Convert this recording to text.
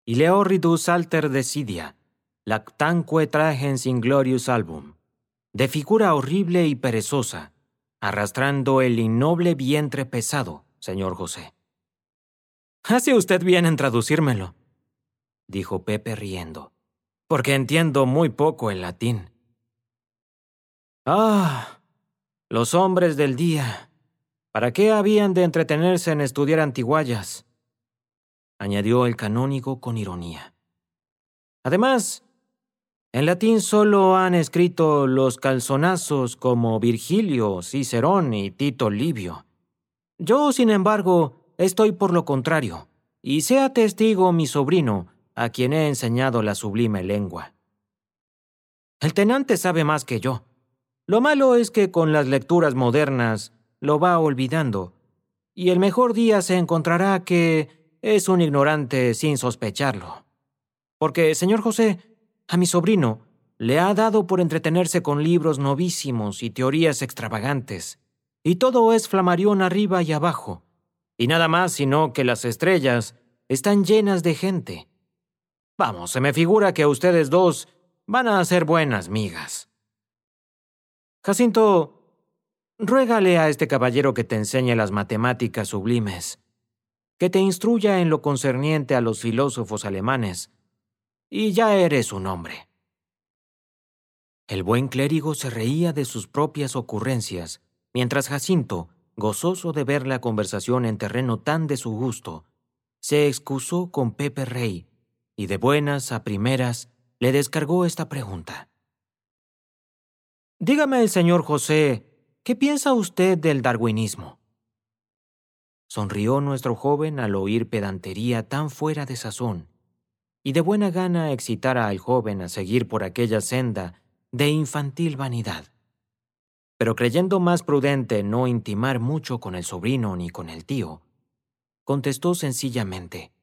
Ileoridus alter desidia, lactanque tragens inglorious album, de figura horrible y perezosa, arrastrando el innoble vientre pesado, señor José. Hace usted bien en traducírmelo, dijo Pepe riendo, porque entiendo muy poco el latín. Los hombres del día, ¿para qué habían de entretenerse en estudiar antiguallas?, añadió el canónigo con ironía. Además, en latín solo han escrito los calzonazos como Virgilio, Cicerón y Tito Livio. Yo, sin embargo, estoy por lo contrario, y sea testigo mi sobrino, a quien he enseñado la sublime lengua. El tenante sabe más que yo. Lo malo es que con las lecturas modernas lo va olvidando, y el mejor día se encontrará que es un ignorante sin sospecharlo. Porque, señor José, a mi sobrino le ha dado por entretenerse con libros novísimos y teorías extravagantes, y todo es flamarión arriba y abajo, y nada más sino que las estrellas están llenas de gente. Vamos, se me figura que ustedes dos van a hacer buenas migas. Jacinto, ruégale a este caballero que te enseñe las matemáticas sublimes, que te instruya en lo concerniente a los filósofos alemanes, y ya eres un hombre. El buen clérigo se reía de sus propias ocurrencias, mientras Jacinto, gozoso de ver la conversación en terreno tan de su gusto, se excusó con Pepe Rey y de buenas a primeras le descargó esta pregunta. Dígame, señor José, ¿qué piensa usted del darwinismo? Sonrió nuestro joven al oír pedantería tan fuera de sazón, y de buena gana excitara al joven a seguir por aquella senda de infantil vanidad. Pero creyendo más prudente no intimar mucho con el sobrino ni con el tío, contestó sencillamente.